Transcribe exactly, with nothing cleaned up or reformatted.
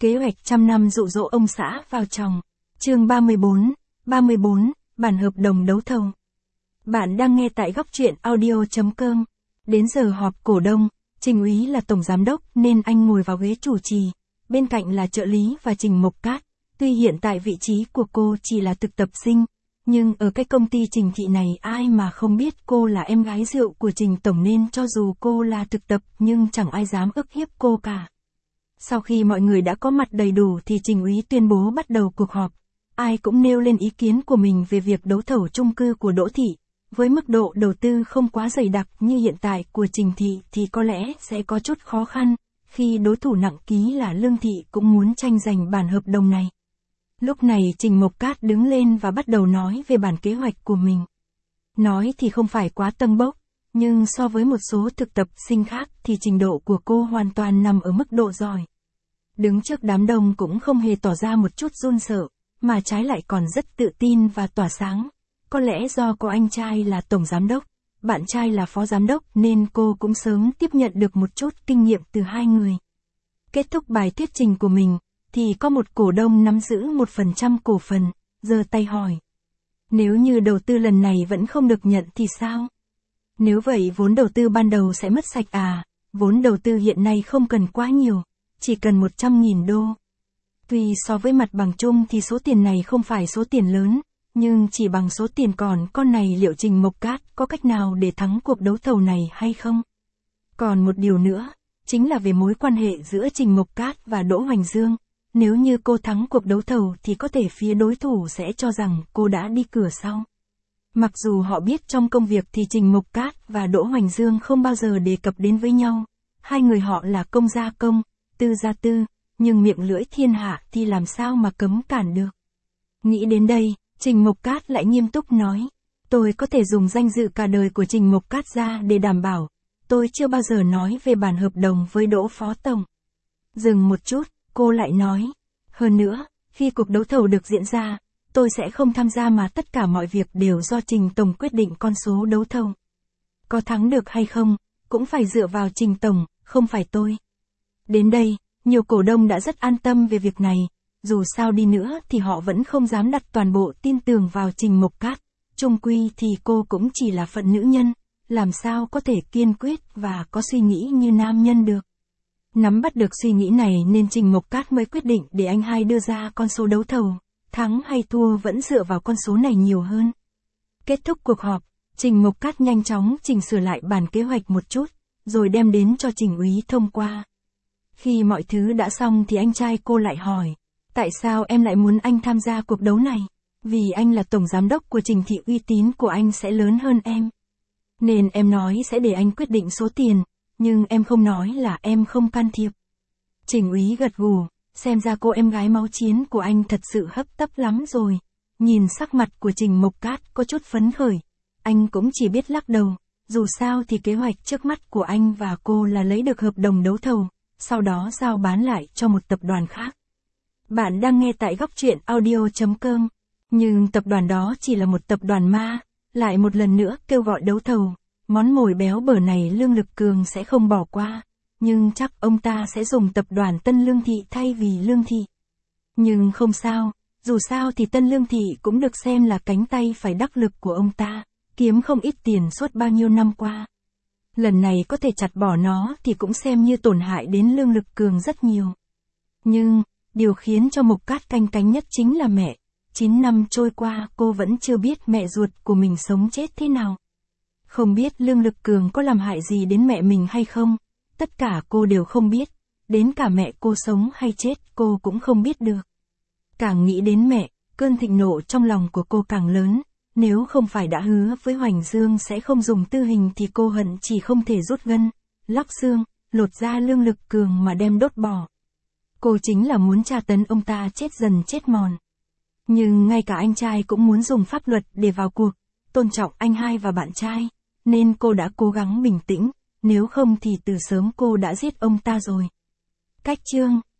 Kế hoạch trăm năm dụ dỗ ông xã vào chồng. Chương ba mươi bốn, ba mươi bốn, bản hợp đồng đấu thầu. Bạn đang nghe tại góc truyện audio chấm com. Đến giờ họp cổ đông, Trình Úy là tổng giám đốc nên anh ngồi vào ghế chủ trì, bên cạnh là trợ lý và Trình Mộc Cát. Tuy hiện tại vị trí của cô chỉ là thực tập sinh, nhưng ở cái công ty Trình Thị này ai mà không biết cô là em gái rượu của Trình Tổng nên cho dù cô là thực tập nhưng chẳng ai dám ức hiếp cô cả. Sau khi mọi người đã có mặt đầy đủ thì Trình Úy tuyên bố bắt đầu cuộc họp. Ai cũng nêu lên ý kiến của mình về việc đấu thầu chung cư của Đỗ Thị. Với mức độ đầu tư không quá dày đặc như hiện tại của Trình Thị thì có lẽ sẽ có chút khó khăn, khi đối thủ nặng ký là Lương Thị cũng muốn tranh giành bản hợp đồng này. Lúc này Trình Mộc Cát đứng lên và bắt đầu nói về bản kế hoạch của mình. Nói thì không phải quá tâng bốc, nhưng so với một số thực tập sinh khác thì trình độ của cô hoàn toàn nằm ở mức độ giỏi. Đứng trước đám đông cũng không hề tỏ ra một chút run sợ, mà trái lại còn rất tự tin và tỏa sáng. Có lẽ do có anh trai là tổng giám đốc, bạn trai là phó giám đốc nên cô cũng sớm tiếp nhận được một chút kinh nghiệm từ hai người. Kết thúc bài thuyết trình của mình, thì có một cổ đông nắm giữ một phần trăm cổ phần, giơ tay hỏi. Nếu như đầu tư lần này vẫn không được nhận thì sao? Nếu vậy vốn đầu tư ban đầu sẽ mất sạch à? Vốn đầu tư hiện nay không cần quá nhiều, chỉ cần một trăm nghìn đô. Tuy so với mặt bằng chung thì số tiền này không phải số tiền lớn, nhưng chỉ bằng số tiền còn con này liệu Trình Mộc Cát có cách nào để thắng cuộc đấu thầu này hay không? Còn một điều nữa, chính là về mối quan hệ giữa Trình Mộc Cát và Đỗ Hoành Dương. Nếu như cô thắng cuộc đấu thầu thì có thể phía đối thủ sẽ cho rằng cô đã đi cửa sau. Mặc dù họ biết trong công việc thì Trình Mộc Cát và Đỗ Hoành Dương không bao giờ đề cập đến với nhau. Hai người họ là công gia công, tư gia tư, nhưng miệng lưỡi thiên hạ thì làm sao mà cấm cản được. Nghĩ đến đây, Trình Mộc Cát lại nghiêm túc nói. Tôi có thể dùng danh dự cả đời của Trình Mộc Cát ra để đảm bảo. Tôi chưa bao giờ nói về bản hợp đồng với Đỗ Phó Tổng. Dừng một chút, cô lại nói. Hơn nữa, khi cuộc đấu thầu được diễn ra, tôi sẽ không tham gia mà tất cả mọi việc đều do Trình Tổng quyết định con số đấu thầu. Có thắng được hay không, cũng phải dựa vào Trình Tổng, không phải tôi. Đến đây, nhiều cổ đông đã rất an tâm về việc này. Dù sao đi nữa thì họ vẫn không dám đặt toàn bộ tin tưởng vào Trình Mộc Cát. Chung quy thì cô cũng chỉ là phận nữ nhân, làm sao có thể kiên quyết và có suy nghĩ như nam nhân được. Nắm bắt được suy nghĩ này nên Trình Mộc Cát mới quyết định để anh hai đưa ra con số đấu thầu, thắng hay thua vẫn dựa vào con số này nhiều hơn. Kết thúc cuộc họp, Trình Mộc Cát nhanh chóng chỉnh sửa lại bản kế hoạch một chút, rồi đem đến cho Trình Úy thông qua. Khi mọi thứ đã xong thì anh trai cô lại hỏi, tại sao em lại muốn anh tham gia cuộc đấu này? Vì anh là tổng giám đốc của Trình Thị, uy tín của anh sẽ lớn hơn em. Nên em nói sẽ để anh quyết định số tiền. Nhưng em không nói là em không can thiệp. Trình Úy gật gù, xem ra cô em gái máu chiến của anh thật sự hấp tấp lắm rồi. Nhìn sắc mặt của Trình Mộc Cát có chút phấn khởi, anh cũng chỉ biết lắc đầu. Dù sao thì kế hoạch trước mắt của anh và cô là lấy được hợp đồng đấu thầu, sau đó giao bán lại cho một tập đoàn khác. Bạn đang nghe tại góc truyện audio chấm com. Nhưng tập đoàn đó chỉ là một tập đoàn ma, lại một lần nữa kêu gọi đấu thầu. Món mồi béo bở này Lương Lực Cường sẽ không bỏ qua, nhưng chắc ông ta sẽ dùng tập đoàn Tân Lương Thị thay vì Lương Thị. Nhưng không sao, dù sao thì Tân Lương Thị cũng được xem là cánh tay phải đắc lực của ông ta, kiếm không ít tiền suốt bao nhiêu năm qua. Lần này có thể chặt bỏ nó thì cũng xem như tổn hại đến Lương Lực Cường rất nhiều. Nhưng, điều khiến cho Mộc Cát canh cánh nhất chính là mẹ. chín năm trôi qua cô vẫn chưa biết mẹ ruột của mình sống chết thế nào. Không biết Lương Lực Cường có làm hại gì đến mẹ mình hay không, tất cả cô đều không biết, đến cả mẹ cô sống hay chết cô cũng không biết được. Càng nghĩ đến mẹ, cơn thịnh nộ trong lòng của cô càng lớn, nếu không phải đã hứa với Hoành Dương sẽ không dùng tư hình thì cô hận chỉ không thể rút gân, lóc xương, lột da Lương Lực Cường mà đem đốt bỏ. Cô chính là muốn tra tấn ông ta chết dần chết mòn. Nhưng ngay cả anh trai cũng muốn dùng pháp luật để vào cuộc, tôn trọng anh hai và bạn trai. Nên cô đã cố gắng bình tĩnh, nếu không thì từ sớm cô đã giết ông ta rồi. Cách chương